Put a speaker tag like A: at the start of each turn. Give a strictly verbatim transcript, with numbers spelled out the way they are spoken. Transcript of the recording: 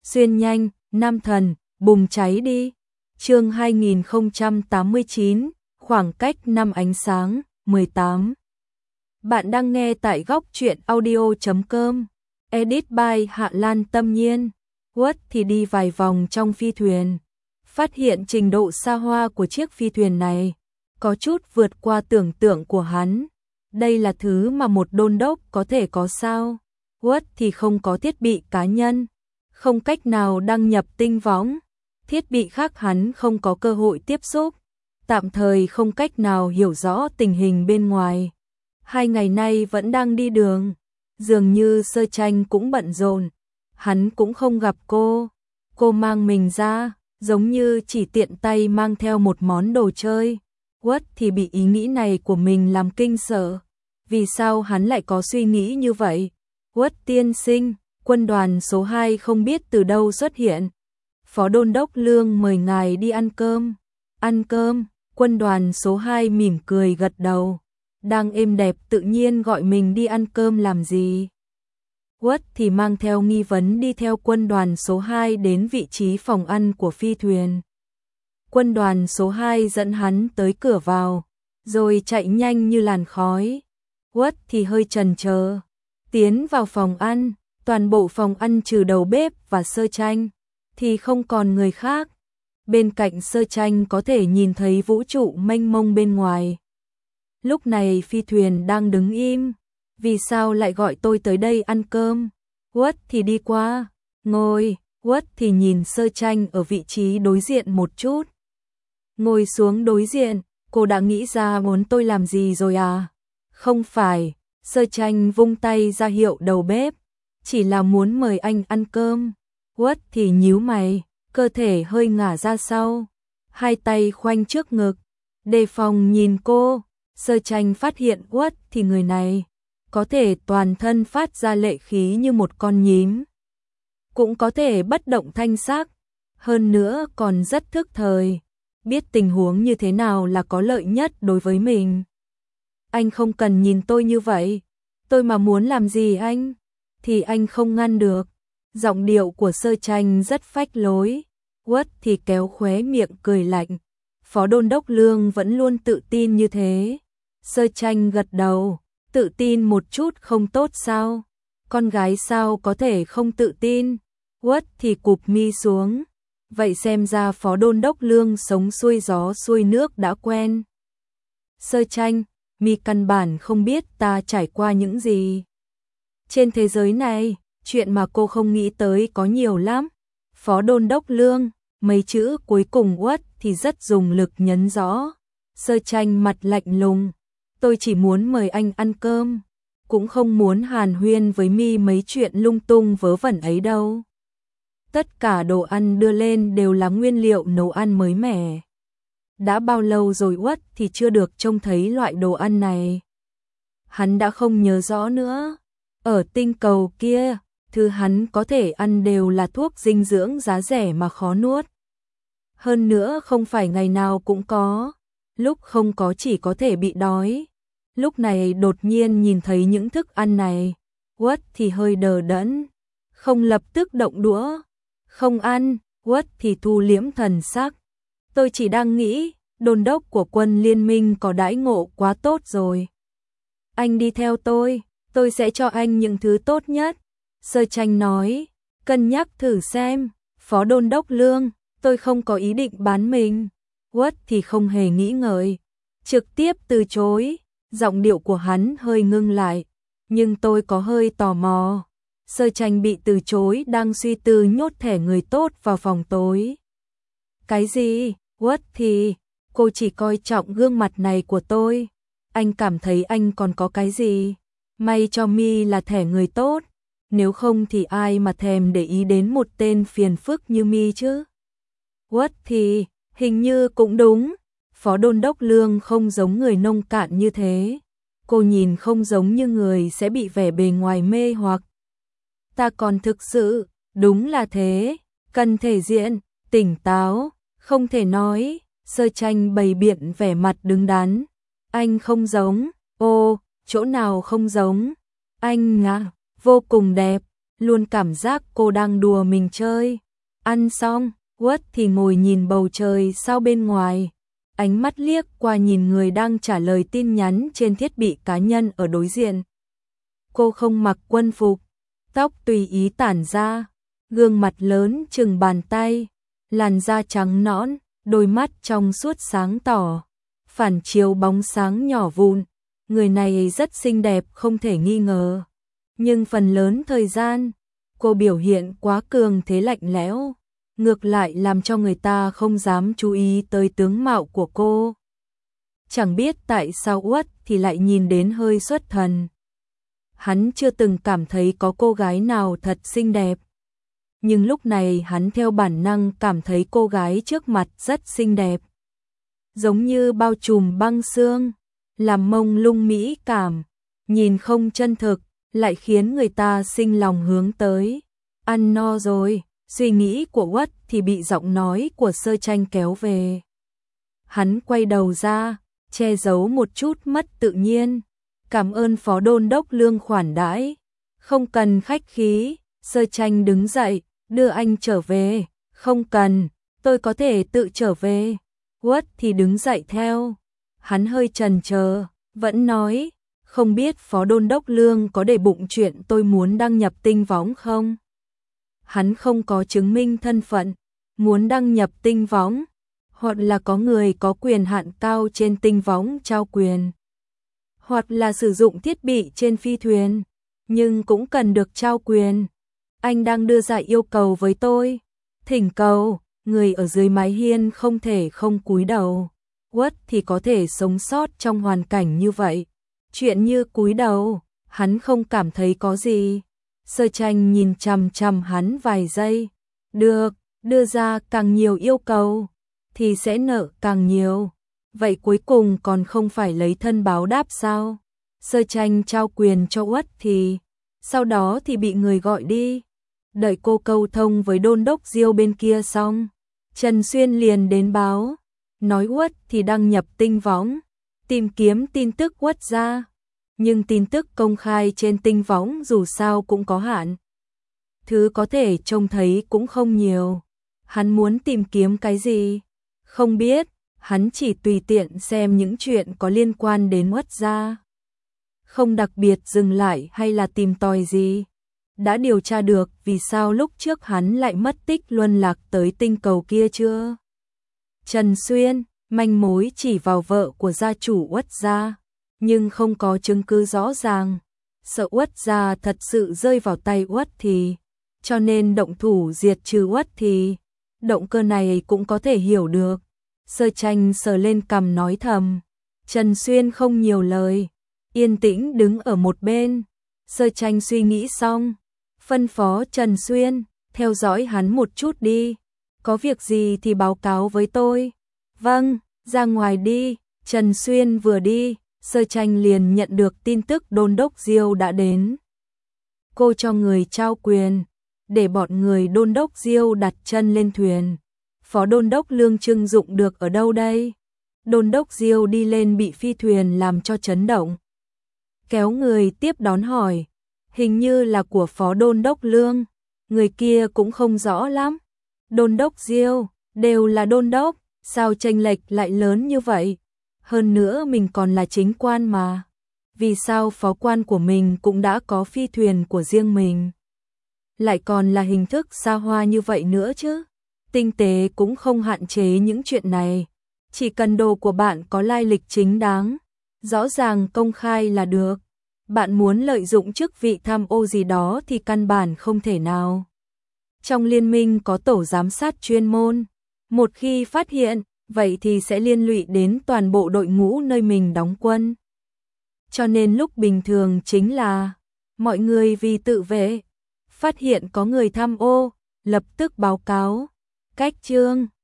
A: Xuyên nhanh, nam thần, bùng cháy đi. Chương hai nghìn không trăm tám mươi chín, khoảng cách năm ánh sáng, mười tám. Bạn đang nghe tại góc truyện audio chấm com. Edit by Hạ Lan Tâm Nhiên. What thì đi vài vòng trong phi thuyền. Phát hiện trình độ xa hoa của chiếc phi thuyền này có chút vượt qua tưởng tượng của hắn. Đây là thứ mà một đôn đốc có thể có sao? What thì không có thiết bị cá nhân, không cách nào đăng nhập tinh võng, thiết bị khác hắn không có cơ hội tiếp xúc, tạm thời không cách nào hiểu rõ tình hình bên ngoài. Hai ngày nay vẫn đang đi đường, dường như Sơ Tranh cũng bận rộn, hắn cũng không gặp cô. Cô mang mình ra, giống như chỉ tiện tay mang theo một món đồ chơi. What thì bị ý nghĩ này của mình làm kinh sợ. Vì sao hắn lại có suy nghĩ như vậy? What tiên sinh, quân đoàn số hai không biết từ đâu xuất hiện. Phó đôn đốc Lương mời ngài đi ăn cơm. Ăn cơm, quân đoàn số hai mỉm cười gật đầu. Đang êm đẹp tự nhiên gọi mình đi ăn cơm làm gì? What thì mang theo nghi vấn đi theo quân đoàn số hai đến vị trí phòng ăn của phi thuyền. Quân đoàn số hai dẫn hắn tới cửa vào, rồi chạy nhanh như làn khói. What thì hơi chần chờ, tiến vào phòng ăn, toàn bộ phòng ăn trừ đầu bếp và Sơ Tranh thì không còn người khác. Bên cạnh Sơ Tranh có thể nhìn thấy vũ trụ mênh mông bên ngoài. Lúc này phi thuyền đang đứng im. Vì sao lại gọi tôi tới đây ăn cơm? What thì đi qua, ngồi. What thì nhìn Sơ Tranh ở vị trí đối diện một chút. Ngồi xuống đối diện, cô đã nghĩ ra muốn tôi làm gì rồi à? Không phải, Sơ Tranh vung tay ra hiệu đầu bếp, chỉ là muốn mời anh ăn cơm. What thì nhíu mày, cơ thể hơi ngả ra sau, hai tay khoanh trước ngực, đề phòng nhìn cô. Sơ Tranh phát hiện What thì người này có thể toàn thân phát ra lệ khí như một con nhím, cũng có thể bất động thanh sắc, hơn nữa còn rất thức thời, biết tình huống như thế nào là có lợi nhất đối với mình. Anh không cần nhìn tôi như vậy, tôi mà muốn làm gì anh thì anh không ngăn được. Giọng điệu của Sơ Tranh rất phách lối. What thì kéo khóe miệng cười lạnh. Phó đôn đốc Lương vẫn luôn tự tin như thế. Sơ Tranh gật đầu, tự tin một chút không tốt sao? Con gái sao có thể không tự tin? What thì cụp mi xuống. Vậy xem ra phó đôn đốc Lương sống xuôi gió xuôi nước đã quen. Sơ Tranh, mi căn bản không biết ta trải qua những gì. Trên thế giới này, chuyện mà cô không nghĩ tới có nhiều lắm. Phó đôn đốc Lương, mấy chữ cuối cùng What thì rất dùng lực nhấn rõ. Sơ Tranh mặt lạnh lùng. Tôi chỉ muốn mời anh ăn cơm, cũng không muốn hàn huyên với mi mấy chuyện lung tung vớ vẩn ấy đâu. Tất cả đồ ăn đưa lên đều là nguyên liệu nấu ăn mới mẻ. Đã bao lâu rồi What thì chưa được trông thấy loại đồ ăn này. Hắn đã không nhớ rõ nữa. Ở tinh cầu kia, thứ hắn có thể ăn đều là thuốc dinh dưỡng giá rẻ mà khó nuốt. Hơn nữa không phải ngày nào cũng có, lúc không có chỉ có thể bị đói. Lúc này đột nhiên nhìn thấy những thức ăn này, What thì hơi đờ đẫn, không lập tức động đũa, không ăn. What thì thu liễm thần sắc. Tôi chỉ đang nghĩ, đôn đốc của quân liên minh có đãi ngộ quá tốt rồi. Anh đi theo tôi, tôi sẽ cho anh những thứ tốt nhất. Sơ Tranh nói, cân nhắc thử xem. Phó đôn đốc Lương, tôi không có ý định bán mình. What thì không hề nghĩ ngợi, trực tiếp từ chối. Giọng điệu của hắn hơi ngưng lại, nhưng tôi có hơi tò mò. Sơ Tranh bị từ chối đang suy tư nhốt thẻ người tốt vào phòng tối. Cái gì? What thì, cô chỉ coi trọng gương mặt này của tôi. Anh cảm thấy anh còn có cái gì? May cho mi là thẻ người tốt, nếu không thì ai mà thèm để ý đến một tên phiền phức như mi chứ? What thì, hình như cũng đúng. Phó đôn đốc Lương không giống người nông cạn như thế. Cô nhìn không giống như người sẽ bị vẻ bề ngoài mê hoặc. Ta còn thực sự, đúng là thế, cần thể diện, tỉnh táo, không thể nói. Sơ Tranh bày biện vẻ mặt đứng đắn. Anh không giống. Ô, chỗ nào không giống? Anh ngã, vô cùng đẹp. luôn cảm giác cô đang đùa mình chơi. Ăn xong, Uất thì ngồi nhìn bầu trời sao bên ngoài, ánh mắt liếc qua nhìn người đang trả lời tin nhắn trên thiết bị cá nhân ở đối diện. Cô không mặc quân phục, tóc tùy ý tản ra, gương mặt lớn chừng bàn tay, làn da trắng nõn, đôi mắt trong suốt sáng tỏ, phản chiếu bóng sáng nhỏ vụn. Người này rất xinh đẹp không thể nghi ngờ. Nhưng phần lớn thời gian, cô biểu hiện quá cường thế lạnh lẽo, ngược lại làm cho người ta không dám chú ý tới tướng mạo của cô. Chẳng biết tại sao Uất thì lại nhìn đến hơi xuất thần. Hắn chưa từng cảm thấy có cô gái nào thật xinh đẹp. Nhưng lúc này hắn theo bản năng cảm thấy cô gái trước mặt rất xinh đẹp. Giống như bao trùm băng xương, làm mông lung mỹ cảm, nhìn không chân thực, lại khiến người ta sinh lòng hướng tới. Ăn no rồi, suy nghĩ của Uất thì bị giọng nói của Sơ Tranh kéo về. Hắn quay đầu ra, che giấu một chút mất tự nhiên. Cảm ơn Phó Đôn Đốc Lương khoản đãi. Không cần khách khí. Sơ Tranh đứng dậy, đưa anh trở về. Không cần, tôi có thể tự trở về. Uất thì đứng dậy theo. Hắn hơi chần chờ, vẫn nói, không biết Phó Đôn Đốc Lương có để bụng chuyện tôi muốn đăng nhập tinh võng không? Hắn không có chứng minh thân phận, muốn đăng nhập tinh võng, hoặc là có người có quyền hạn cao trên tinh võng trao quyền, hoặc là sử dụng thiết bị trên phi thuyền, nhưng cũng cần được trao quyền. Anh đang đưa ra yêu cầu với tôi, thỉnh cầu, người ở dưới mái hiên không thể không cúi đầu. Uất thì có thể sống sót trong hoàn cảnh như vậy. Chuyện như cúi đầu, hắn không cảm thấy có gì. Sơ Tranh nhìn chằm chằm hắn vài giây. Được, đưa ra càng nhiều yêu cầu, thì sẽ nợ càng nhiều. Vậy cuối cùng còn không phải lấy thân báo đáp sao? Sơ Tranh trao quyền cho Uất thì, sau đó thì bị người gọi đi. Đợi cô câu thông với đôn đốc Diêu bên kia xong, Trần Xuyên liền đến báo, nói Uất thì đăng nhập tinh võng, tìm kiếm tin tức Uất ra. Nhưng tin tức công khai trên tinh võng dù sao cũng có hạn. Thứ có thể trông thấy cũng không nhiều. Hắn muốn tìm kiếm cái gì? Không biết, hắn chỉ tùy tiện xem những chuyện có liên quan đến Uất ra. Không đặc biệt dừng lại hay là tìm tòi gì. Đã điều tra được vì sao lúc trước hắn lại mất tích luân lạc tới tinh cầu kia chưa? Trần Xuyên, manh mối chỉ vào vợ của gia chủ Uất gia, nhưng không có chứng cứ rõ ràng. Sợ Uất gia thật sự rơi vào tay Uất thì, cho nên động thủ diệt trừ Uất thì, động cơ này cũng có thể hiểu được. Sơ Tranh sờ lên cằm nói thầm. Trần Xuyên không nhiều lời, yên tĩnh đứng ở một bên. Sơ Tranh suy nghĩ xong, phân phó Trần Xuyên, theo dõi hắn một chút đi. Có việc gì thì báo cáo với tôi. Vâng, ra ngoài đi. Trần Xuyên vừa đi, Sơ Tranh liền nhận được tin tức đôn đốc Diêu đã đến. Cô cho người trao quyền, để bọn người đôn đốc Diêu đặt chân lên thuyền. Phó đôn đốc Lương trưng dụng được ở đâu đây? Đôn đốc Diêu đi lên bị phi thuyền làm cho chấn động. Kéo người tiếp đón hỏi, hình như là của Phó đôn đốc Lương, người kia cũng không rõ lắm. Đôn đốc Diêu, đều là đôn đốc, sao chênh lệch lại lớn như vậy? Hơn nữa mình còn là chính quan mà. Vì sao phó quan của mình cũng đã có phi thuyền của riêng mình? Lại còn là hình thức xa hoa như vậy nữa chứ? Tinh tế cũng không hạn chế những chuyện này. Chỉ cần đồ của bạn có lai lịch chính đáng, rõ ràng công khai là được. Bạn muốn lợi dụng chức vị tham ô gì đó thì căn bản không thể nào. Trong liên minh có tổ giám sát chuyên môn. Một khi phát hiện, vậy thì sẽ liên lụy đến toàn bộ đội ngũ nơi mình đóng quân. Cho nên lúc bình thường chính là mọi người vì tự vệ, phát hiện có người tham ô, lập tức báo cáo. Cách chương